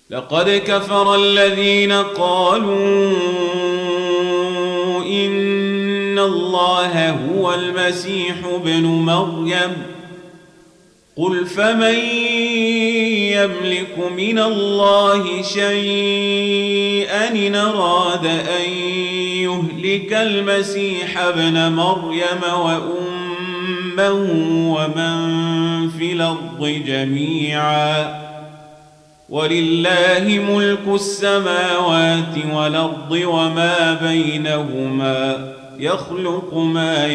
لقد كفر الذين قالوا إن الله هو المسيح ابن مريم قل فمن يملك من الله شيئا إن أراد أن يهلك المسيح ابن مريم وأمه ومن في الأرض جميعا ولله ملك السماوات والأرض وما بينهما يخلق ما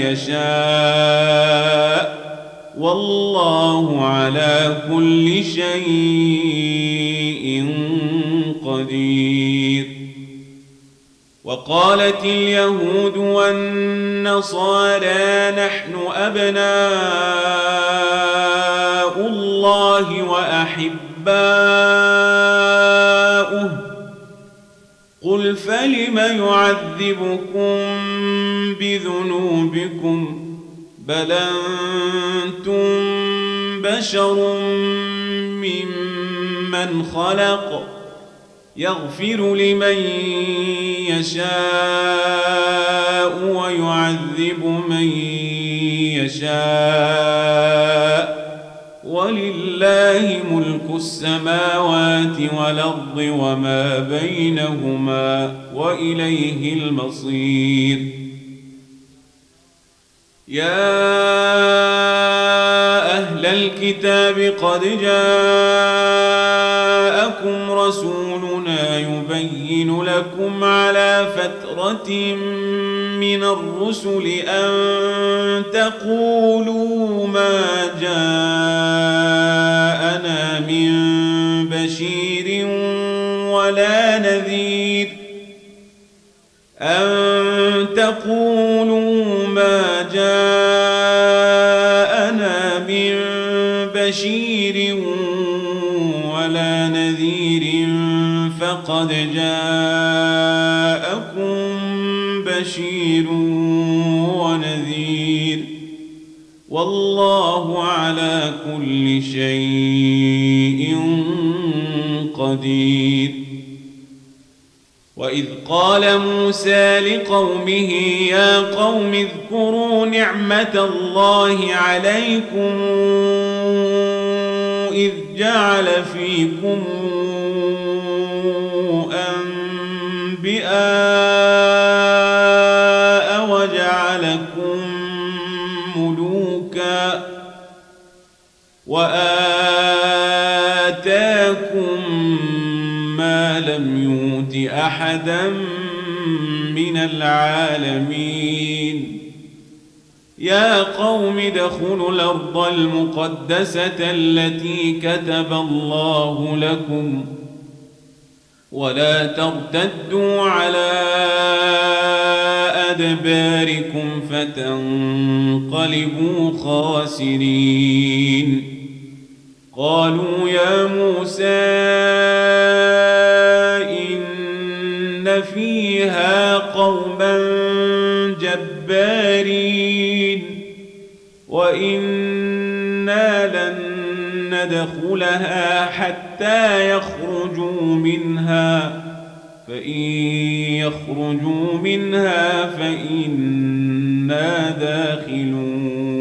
يشاء والله على كل شيء قدير. وقالت اليهود والنصارى نحن أبناء الله وأحباؤه قل فلم يعذبكم بذنوبكم بل أنتم بشر ممن خلق يغفر لمن يشاء ويعذب من يشاء ولله ملك السماوات والأرض وما بينهما وإليه المصير. يا أهل الكتاب قد جاءكم رسولنا يبين لكم على فترة من الرسل أن تقولوا ما جاءنا من بشير ولا نذير أن تقولوا ما جاءنا من بشير ولا نذير فقد جاءكم بشير ونذير والله على كل شيء قدير. وإذ قال موسى لقومه يا قوم اذكروا نعمة الله عليكم إذ جعل فيكم أنبياء وجعلكم ملوكا وآتاكم ما لم يؤت أحدا من العالمين. يا قوم ادخلوا الأرض المقدسة التي كتب الله لكم ولا ترتدوا على أدباركم فتنقلبوا خاسرين. قالوا يا موسى إن فيها قوما جبارين وإنا لن ندخلها حتى يخرجوا منها فإن يخرجوا منها فإنا داخلون.